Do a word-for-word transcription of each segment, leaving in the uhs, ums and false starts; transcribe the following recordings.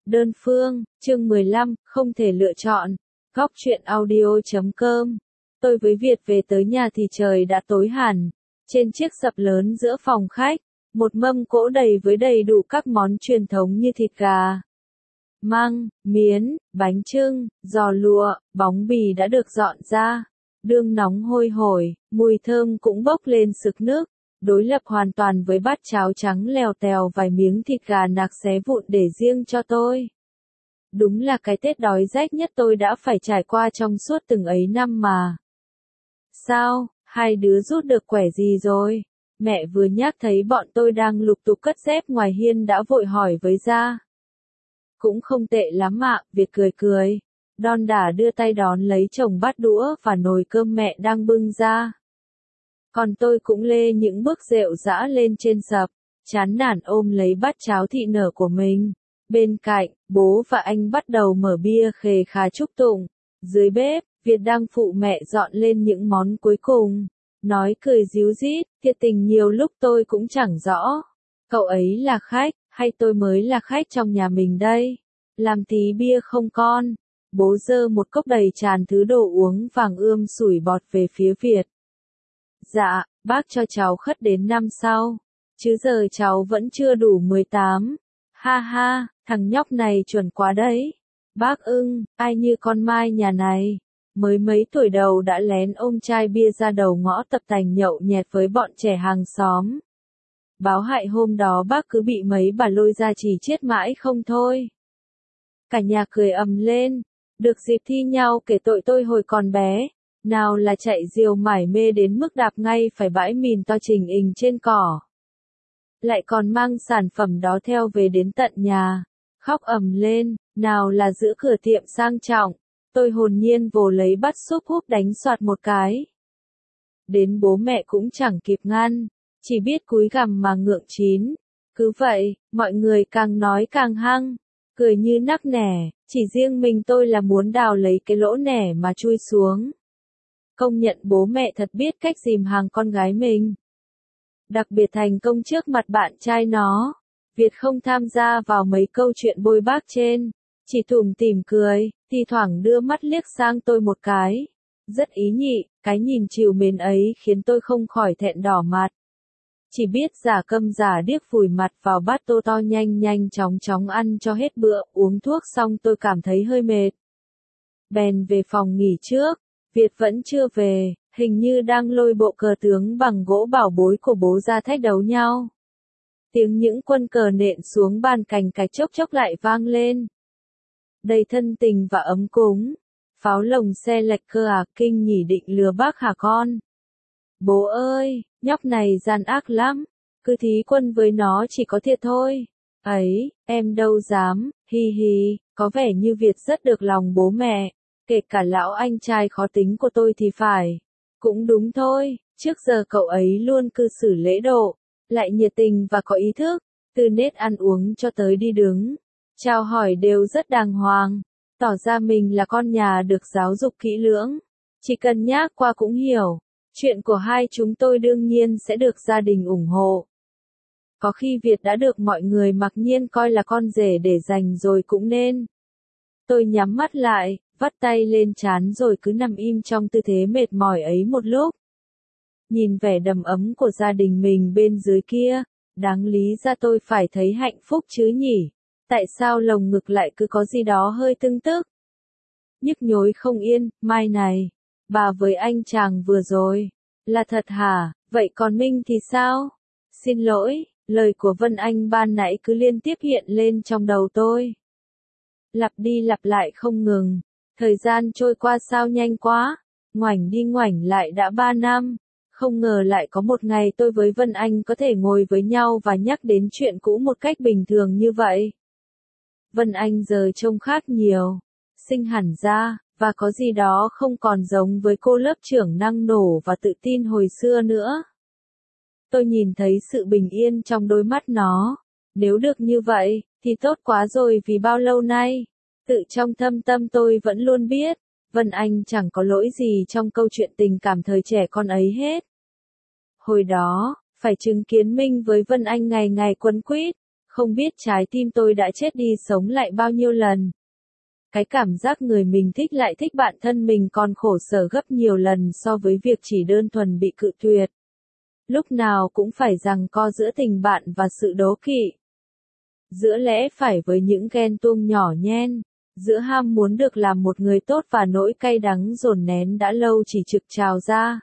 Đơn phương, chương mười lăm, không thể lựa chọn. Góc truyện audio chấm com. Tôi với Việt về tới nhà thì trời đã tối hẳn. Trên chiếc sập lớn giữa phòng khách, một mâm cỗ đầy với đầy đủ các món truyền thống như thịt gà, măng, miến, bánh chưng, giò lụa, bóng bì đã được dọn ra. Đương nóng hôi hổi, mùi thơm cũng bốc lên sực nức, đối lập hoàn toàn với bát cháo trắng lèo tèo vài miếng thịt gà nạc xé vụn để riêng cho tôi. Đúng là cái Tết đói rách nhất tôi đã phải trải qua trong suốt từng ấy năm mà. Sao, hai đứa rút được quẻ gì rồi? Mẹ vừa nhắc thấy bọn tôi đang lục tục cất dép ngoài hiên đã vội hỏi với Gia. Cũng không tệ lắm ạ, Việt cười cười. Đon đả đưa tay đón lấy chồng bát đũa và nồi cơm mẹ đang bưng ra. Còn tôi cũng lê những bước rệu rã lên trên sập, chán nản ôm lấy bát cháo thị nở của mình. Bên cạnh, bố và anh bắt đầu mở bia khề khà chúc tụng. Dưới bếp, Việt đang phụ mẹ dọn lên những món cuối cùng. Nói cười ríu rít, thiệt tình nhiều lúc tôi cũng chẳng rõ. Cậu ấy là khách, hay tôi mới là khách trong nhà mình đây? Làm tí bia không con? Bố giơ một cốc đầy tràn thứ đồ uống vàng ươm sủi bọt về phía Việt. Dạ, bác cho cháu khất đến năm sau. Chứ giờ cháu vẫn chưa đủ mười tám. Ha ha, thằng nhóc này chuẩn quá đấy. Bác ưng, ai như con Mai nhà này. Mới mấy tuổi đầu đã lén ôm chai bia ra đầu ngõ tập tành nhậu nhẹt với bọn trẻ hàng xóm. Báo hại hôm đó bác cứ bị mấy bà lôi ra chỉ chết mãi không thôi. Cả nhà cười ầm lên, được dịp thi nhau kể tội tôi hồi còn bé. Nào là chạy diều mải mê đến mức đạp ngay phải bãi mìn to trình ình trên cỏ. Lại còn mang sản phẩm đó theo về đến tận nhà. Khóc ầm lên, nào là giữ cửa tiệm sang trọng. Tôi hồn nhiên vồ lấy bát súp húp đánh soạt một cái. Đến bố mẹ cũng chẳng kịp ngăn, chỉ biết cúi gằm mà ngượng chín. Cứ vậy, mọi người càng nói càng hăng, cười như nắc nẻ, chỉ riêng mình tôi là muốn đào lấy cái lỗ nẻ mà chui xuống. Công nhận bố mẹ thật biết cách dìm hàng con gái mình. Đặc biệt thành công trước mặt bạn trai nó. Việt không tham gia vào mấy câu chuyện bôi bác trên, chỉ tủm tỉm cười, thi thoảng đưa mắt liếc sang tôi một cái. Rất ý nhị, cái nhìn trìu mến ấy khiến tôi không khỏi thẹn đỏ mặt. Chỉ biết giả câm giả điếc vùi mặt vào bát tô to nhanh nhanh chóng chóng ăn cho hết bữa, uống thuốc xong tôi cảm thấy hơi mệt. Bèn về phòng nghỉ trước, Việt vẫn chưa về, hình như đang lôi bộ cờ tướng bằng gỗ bảo bối của bố ra thách đấu nhau. Tiếng những quân cờ nện xuống bàn cành cạch chốc chốc lại vang lên. Đầy thân tình và ấm cúng. Pháo lồng xe lệch cơ à, kinh nhỉ, định lừa bác hả con? Bố ơi, nhóc này gian ác lắm. Cứ thí quân với nó chỉ có thiệt thôi. Ấy, em đâu dám, hi hi, có vẻ như Việt rất được lòng bố mẹ. Kể cả lão anh trai khó tính của tôi thì phải. Cũng đúng thôi, trước giờ cậu ấy luôn cư xử lễ độ, lại nhiệt tình và có ý thức, từ nết ăn uống cho tới đi đứng, chào hỏi đều rất đàng hoàng, tỏ ra mình là con nhà được giáo dục kỹ lưỡng. Chỉ cần nhắc qua cũng hiểu, chuyện của hai chúng tôi đương nhiên sẽ được gia đình ủng hộ. Có khi Việt đã được mọi người mặc nhiên coi là con rể để dành rồi cũng nên. Tôi nhắm mắt lại, vắt tay lên trán rồi cứ nằm im trong tư thế mệt mỏi ấy một lúc. Nhìn vẻ đầm ấm của gia đình mình bên dưới kia, đáng lý ra tôi phải thấy hạnh phúc chứ nhỉ? Tại sao lồng ngực lại cứ có gì đó hơi tưng tức? Nhức nhối không yên, Mai này, bà với anh chàng vừa rồi, là thật hả? Vậy còn Minh thì sao? Xin lỗi, lời của Vân Anh ban nãy cứ liên tiếp hiện lên trong đầu tôi. Lặp đi lặp lại không ngừng, thời gian trôi qua sao nhanh quá, ngoảnh đi ngoảnh lại đã ba năm. Không ngờ lại có một ngày tôi với Vân Anh có thể ngồi với nhau và nhắc đến chuyện cũ một cách bình thường như vậy. Vân Anh giờ trông khác nhiều, xinh hẳn ra, và có gì đó không còn giống với cô lớp trưởng năng nổ và tự tin hồi xưa nữa. Tôi nhìn thấy sự bình yên trong đôi mắt nó. Nếu được như vậy, thì tốt quá rồi, vì bao lâu nay, tự trong thâm tâm tôi vẫn luôn biết, Vân Anh chẳng có lỗi gì trong câu chuyện tình cảm thời trẻ con ấy hết. Hồi đó, phải chứng kiến Minh với Vân Anh ngày ngày quấn quýt, Không biết trái tim tôi đã chết đi sống lại bao nhiêu lần. Cái cảm giác người mình thích lại thích bản thân mình còn khổ sở gấp nhiều lần so với việc chỉ đơn thuần bị cự tuyệt. Lúc nào cũng phải giằng co giữa tình bạn và sự đố kỵ. Giữa lẽ phải với những ghen tuông nhỏ nhen. Giữa ham muốn được làm một người tốt và nỗi cay đắng dồn nén đã lâu chỉ trực trào ra.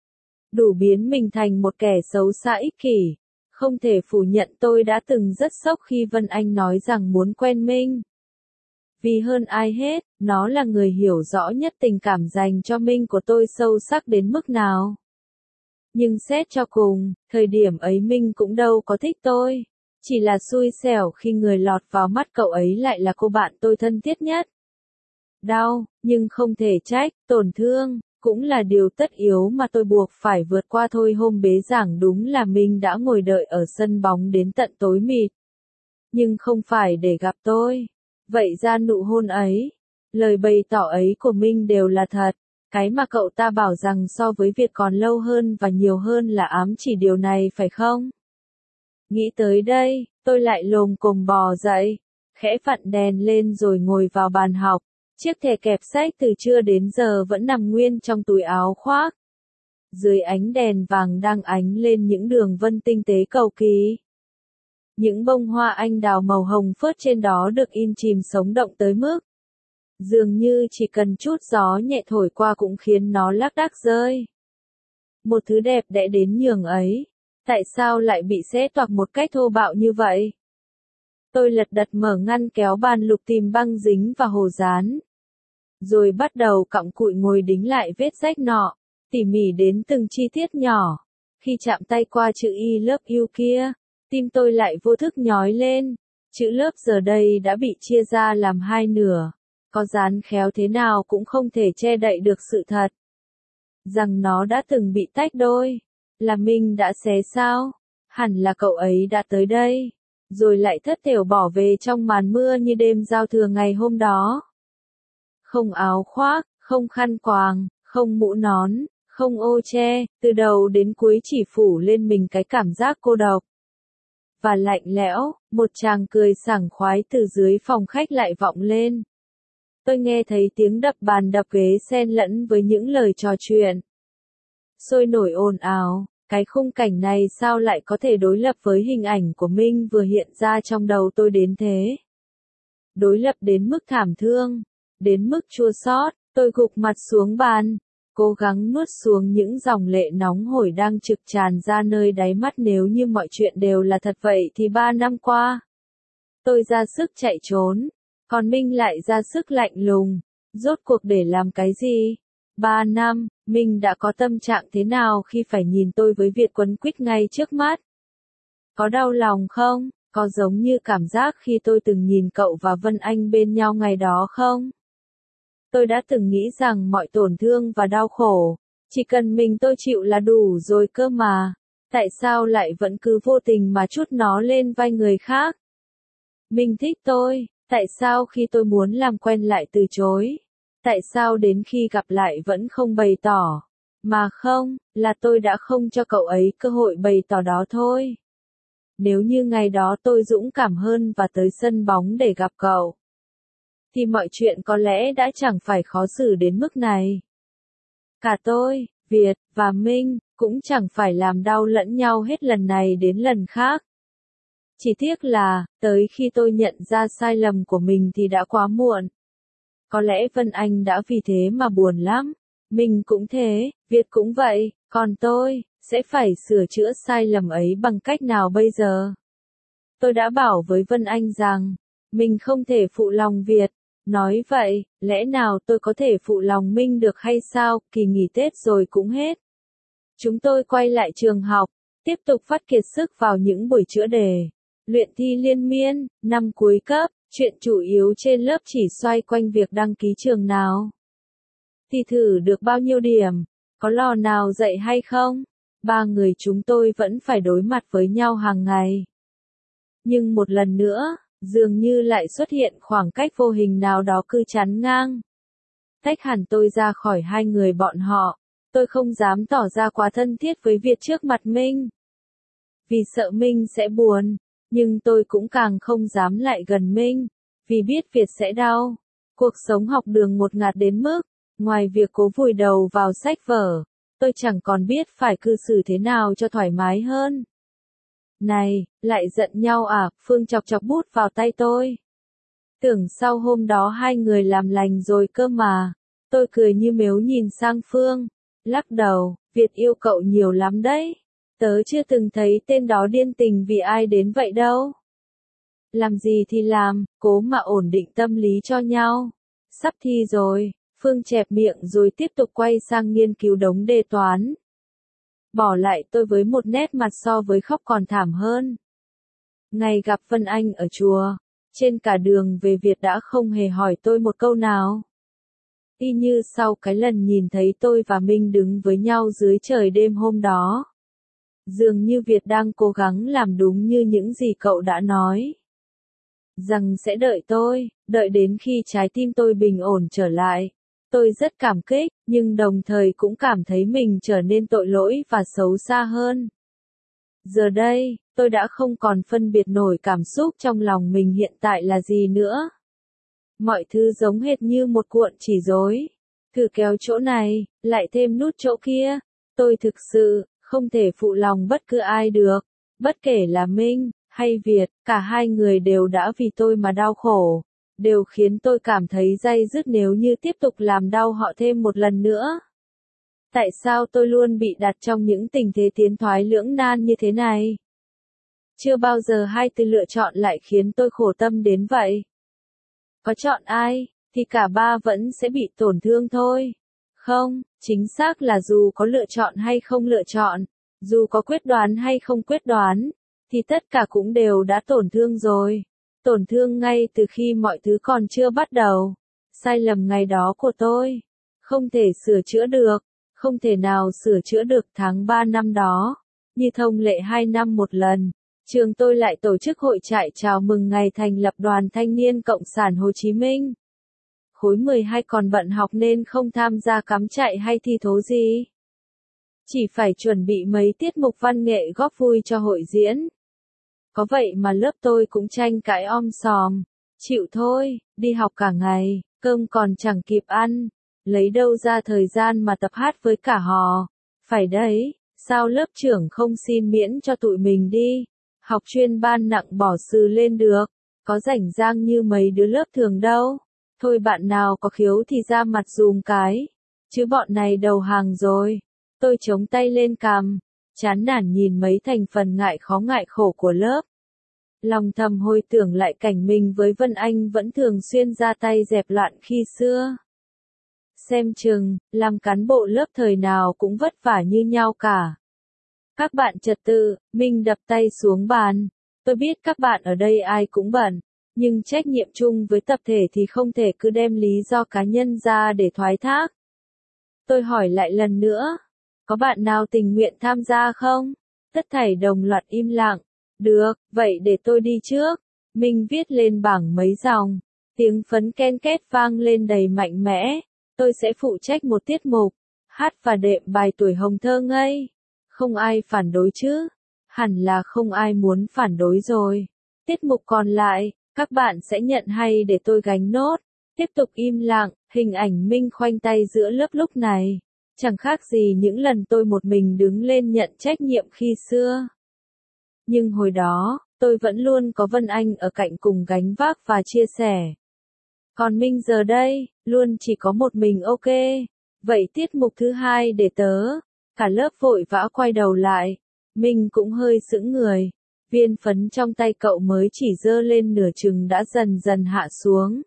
Đủ biến mình thành một kẻ xấu xa ích kỷ. Không thể phủ nhận tôi đã từng rất sốc khi Vân Anh nói rằng muốn quen Minh. Vì hơn ai hết, nó là người hiểu rõ nhất tình cảm dành cho Minh của tôi sâu sắc đến mức nào. Nhưng xét cho cùng, thời điểm ấy Minh cũng đâu có thích tôi. Chỉ là xui xẻo khi người lọt vào mắt cậu ấy lại là cô bạn tôi thân thiết nhất. Đau, nhưng không thể trách, tổn thương, cũng là điều tất yếu mà tôi buộc phải vượt qua thôi. Hôm bế giảng đúng là Minh đã ngồi đợi ở sân bóng đến tận tối mịt. Nhưng không phải để gặp tôi. Vậy ra nụ hôn ấy, lời bày tỏ ấy của Minh đều là thật. Cái mà cậu ta bảo rằng so với việc còn lâu hơn và nhiều hơn là ám chỉ điều này phải không? Nghĩ tới đây, tôi lại lồm cồm bò dậy, khẽ vặn đèn lên rồi ngồi vào bàn học. Chiếc thẻ kẹp sách từ trưa đến giờ vẫn nằm nguyên trong túi áo khoác. Dưới ánh đèn vàng đang ánh lên những đường vân tinh tế cầu kỳ. Những bông hoa anh đào màu hồng phớt trên đó được in chìm sống động tới mức dường như chỉ cần chút gió nhẹ thổi qua cũng khiến nó lác đác rơi. Một thứ đẹp đẽ đến nhường ấy, tại sao lại bị xé toạc một cách thô bạo như vậy? Tôi lật đật mở ngăn kéo bàn lục tìm băng dính và hồ dán. Rồi bắt đầu cặm cụi ngồi đính lại vết rách nọ, tỉ mỉ đến từng chi tiết nhỏ. Khi chạm tay qua chữ I love you kia, tim tôi lại vô thức nhói lên. Chữ lớp giờ đây đã bị chia ra làm hai nửa. Có dán khéo thế nào cũng không thể che đậy được sự thật. Rằng nó đã từng bị tách đôi. Là Minh đã xé sao? Hẳn là cậu ấy đã tới đây. Rồi lại thất thểu bỏ về trong màn mưa như đêm giao thừa ngày hôm đó. Không áo khoác, không khăn quàng, không mũ nón, không ô che, từ đầu đến cuối chỉ phủ lên mình cái cảm giác cô độc. Và lạnh lẽo, một tràng cười sảng khoái từ dưới phòng khách lại vọng lên. Tôi nghe thấy tiếng đập bàn đập ghế xen lẫn với những lời trò chuyện. Sôi nổi ồn ào, cái khung cảnh này sao lại có thể đối lập với hình ảnh của Minh vừa hiện ra trong đầu tôi đến thế? Đối lập đến mức thảm thương, đến mức chua xót, tôi gục mặt xuống bàn, cố gắng nuốt xuống những dòng lệ nóng hổi đang trực tràn ra nơi đáy mắt. Nếu như mọi chuyện đều là thật vậy thì ba năm qua, tôi ra sức chạy trốn, còn Minh lại ra sức lạnh lùng. Rốt cuộc để làm cái gì? Ba năm, Minh đã có tâm trạng thế nào khi phải nhìn tôi với việc quấn quýt ngay trước mắt? Có đau lòng không? Có giống như cảm giác khi tôi từng nhìn cậu và Vân Anh bên nhau ngày đó không? Tôi đã từng nghĩ rằng mọi tổn thương và đau khổ, chỉ cần mình tôi chịu là đủ rồi cơ mà. Tại sao lại vẫn cứ vô tình mà trút nó lên vai người khác? Minh thích tôi, tại sao khi tôi muốn làm quen lại từ chối? Tại sao đến khi gặp lại vẫn không bày tỏ? Mà không, là tôi đã không cho cậu ấy cơ hội bày tỏ đó thôi. Nếu như ngày đó tôi dũng cảm hơn và tới sân bóng để gặp cậu, thì mọi chuyện có lẽ đã chẳng phải khó xử đến mức này. Cả tôi, Việt, và Minh, cũng chẳng phải làm đau lẫn nhau hết lần này đến lần khác. Chỉ tiếc là, tới khi tôi nhận ra sai lầm của mình thì đã quá muộn. Có lẽ Vân Anh đã vì thế mà buồn lắm. Mình cũng thế, Việt cũng vậy, còn tôi, sẽ phải sửa chữa sai lầm ấy bằng cách nào bây giờ? Tôi đã bảo với Vân Anh rằng, mình không thể phụ lòng Việt. Nói vậy, lẽ nào tôi có thể phụ lòng Minh được hay sao? Kỳ nghỉ Tết rồi cũng hết. Chúng tôi quay lại trường học, tiếp tục phát kiệt sức vào những buổi chữa đề, luyện thi liên miên, năm cuối cấp. Chuyện chủ yếu trên lớp chỉ xoay quanh việc đăng ký trường nào, thi thử được bao nhiêu điểm, có lò nào dạy hay không. Ba người chúng tôi vẫn phải đối mặt với nhau hàng ngày. Nhưng một lần nữa, dường như lại xuất hiện khoảng cách vô hình nào đó cứ chắn ngang. Tách hẳn tôi ra khỏi hai người bọn họ. Tôi không dám tỏ ra quá thân thiết với Việt trước mặt Minh. Vì sợ Minh sẽ buồn, Nhưng tôi cũng càng không dám lại gần Minh, vì biết Việt sẽ đau. Cuộc sống học đường ngột ngạt đến mức, ngoài việc cố vùi đầu vào sách vở, tôi chẳng còn biết phải cư xử thế nào cho thoải mái hơn. Này, lại giận nhau à? Phương chọc chọc bút vào tay tôi. Tưởng sau hôm đó hai người làm lành rồi cơ mà. Tôi cười như mếu nhìn sang Phương, lắc đầu, Việt yêu cậu nhiều lắm đấy. Tớ chưa từng thấy tên đó điên tình vì ai đến vậy đâu. Làm gì thì làm, cố mà ổn định tâm lý cho nhau. Sắp thi rồi, Phương chẹp miệng rồi tiếp tục quay sang nghiên cứu đống đề toán. Bỏ lại tôi với một nét mặt so với khóc còn thảm hơn. Ngày gặp Vân Anh ở chùa, trên cả đường về Việt đã không hề hỏi tôi một câu nào. Y như sau cái lần nhìn thấy tôi và Minh đứng với nhau dưới trời đêm hôm đó. Dường như Việt đang cố gắng làm đúng như những gì cậu đã nói. Rằng sẽ đợi tôi, đợi đến khi trái tim tôi bình ổn trở lại. Tôi rất cảm kích, nhưng đồng thời cũng cảm thấy mình trở nên tội lỗi và xấu xa hơn. Giờ đây, tôi đã không còn phân biệt nổi cảm xúc trong lòng mình hiện tại là gì nữa. Mọi thứ giống hệt như một cuộn chỉ rối. Thử kéo chỗ này, lại thêm nút chỗ kia. Tôi thực sự không thể phụ lòng bất cứ ai được. Bất kể là Minh hay Việt, cả hai người đều đã vì tôi mà đau khổ. Đều khiến tôi cảm thấy day dứt nếu như tiếp tục làm đau họ thêm một lần nữa. Tại sao tôi luôn bị đặt trong những tình thế tiến thoái lưỡng nan như thế này? Chưa bao giờ hai từ lựa chọn lại khiến tôi khổ tâm đến vậy. Có chọn ai, thì cả ba vẫn sẽ bị tổn thương thôi. Không, chính xác là dù có lựa chọn hay không lựa chọn, dù có quyết đoán hay không quyết đoán, thì tất cả cũng đều đã tổn thương rồi. Tổn thương ngay từ khi mọi thứ còn chưa bắt đầu. Sai lầm ngày đó của tôi, không thể sửa chữa được, không thể nào sửa chữa được. Tháng ba năm đó, như thông lệ hai năm một lần, trường tôi lại tổ chức hội trại chào mừng ngày thành lập Đoàn Thanh niên Cộng sản Hồ Chí Minh. Khối mười hai còn bận học nên không tham gia cắm trại hay thi thố gì. Chỉ phải chuẩn bị mấy tiết mục văn nghệ góp vui cho hội diễn. Có vậy mà lớp tôi cũng tranh cãi om sòm. Chịu thôi, đi học cả ngày, cơm còn chẳng kịp ăn. Lấy đâu ra thời gian mà tập hát với cả họ. Phải đấy, sao lớp trưởng không xin miễn cho tụi mình đi. Học chuyên ban nặng bỏ sừ lên được. Có rảnh rang như mấy đứa lớp thường đâu. Thôi bạn nào có khiếu thì ra mặt dùm cái. Chứ bọn này đầu hàng rồi. Tôi chống tay lên cằm, chán nản nhìn mấy thành phần ngại khó ngại khổ của lớp. Lòng thầm hồi tưởng lại cảnh mình với Vân Anh vẫn thường xuyên ra tay dẹp loạn khi xưa. Xem chừng, làm cán bộ lớp thời nào cũng vất vả như nhau cả. Các bạn trật tự, Minh đập tay xuống bàn. Tôi biết các bạn ở đây ai cũng bận, nhưng trách nhiệm chung với tập thể thì không thể cứ đem lý do cá nhân ra để thoái thác. Tôi hỏi lại lần nữa, có bạn nào tình nguyện tham gia không? Tất thảy đồng loạt im lặng. Được, vậy để tôi đi trước. Minh viết lên bảng mấy dòng. Tiếng phấn ken két vang lên đầy mạnh mẽ. Tôi sẽ phụ trách một tiết mục, hát và đệm bài tuổi hồng thơ ngây. Không ai phản đối chứ? Hẳn là không ai muốn phản đối rồi. Tiết mục còn lại, các bạn sẽ nhận hay để tôi gánh nốt. Tiếp tục im lặng, hình ảnh Minh khoanh tay giữa lớp lúc này. Chẳng khác gì những lần tôi một mình đứng lên nhận trách nhiệm khi xưa. Nhưng hồi đó, tôi vẫn luôn có Vân Anh ở cạnh cùng gánh vác và chia sẻ. Còn Minh giờ đây, luôn chỉ có một mình. Ok. Vậy tiết mục thứ hai để tớ. Cả lớp vội vã quay đầu lại. Minh cũng hơi sững người. Viên phấn trong tay cậu mới chỉ dơ lên nửa chừng đã dần dần hạ xuống.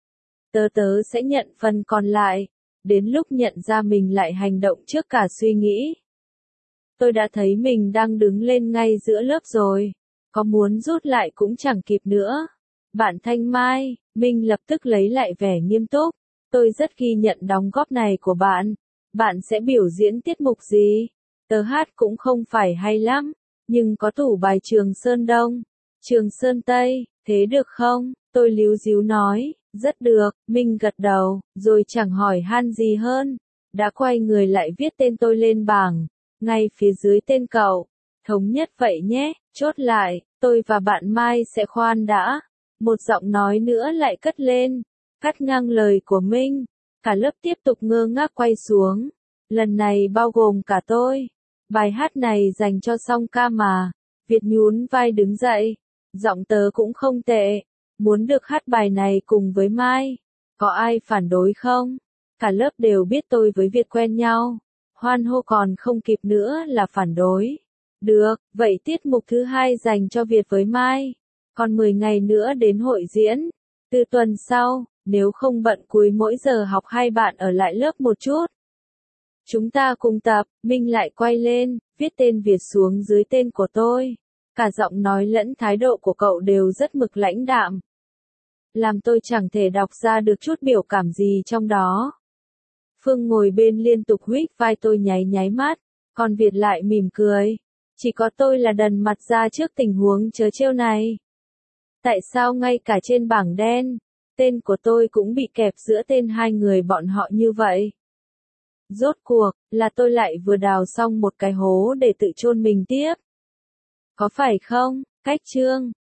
Tớ tớ sẽ nhận phần còn lại. Đến lúc nhận ra mình lại hành động trước cả suy nghĩ. Tôi đã thấy mình đang đứng lên ngay giữa lớp rồi. Có muốn rút lại cũng chẳng kịp nữa. Bạn Thanh Mai, Minh lập tức lấy lại vẻ nghiêm túc. Tôi rất ghi nhận đóng góp này của bạn. Bạn sẽ biểu diễn tiết mục gì? Tớ hát cũng không phải hay lắm. Nhưng có tủ bài Trường Sơn Đông, Trường Sơn Tây, thế được không? Tôi líu díu nói. Rất được, Minh gật đầu, rồi chẳng hỏi han gì hơn. Đã quay người lại viết tên tôi lên bảng. Ngay phía dưới tên cậu. Thống nhất vậy nhé, chốt lại. Tôi và bạn Mai sẽ khoan đã. Một giọng nói nữa lại cất lên, cắt ngang lời của Minh. Cả lớp tiếp tục ngơ ngác quay xuống. Lần này bao gồm cả tôi. Bài hát này dành cho Song Ca mà. Việt nhún vai đứng dậy. Giọng tớ cũng không tệ. Muốn được hát bài này cùng với Mai. Có ai phản đối không? Cả lớp đều biết tôi với Việt quen nhau. Hoan hô còn không kịp nữa là phản đối. Được, vậy tiết mục thứ hai dành cho Việt với Mai. Còn mười ngày nữa đến hội diễn. Từ tuần sau, nếu không bận cuối mỗi giờ học hai bạn ở lại lớp một chút. Chúng ta cùng tập. Minh lại quay lên, viết tên Việt xuống dưới tên của tôi. Cả giọng nói lẫn thái độ của cậu đều rất mực lãnh đạm. Làm tôi chẳng thể đọc ra được chút biểu cảm gì trong đó. Phương ngồi bên liên tục huých vai tôi nháy nháy mắt, còn Việt lại mỉm cười. Chỉ có tôi là đần mặt ra trước tình huống trớ trêu này. Tại sao ngay cả trên bảng đen, tên của tôi cũng bị kẹp giữa tên hai người bọn họ như vậy? Rốt cuộc, là tôi lại vừa đào xong một cái hố để tự chôn mình tiếp. Có phải không? Cách chương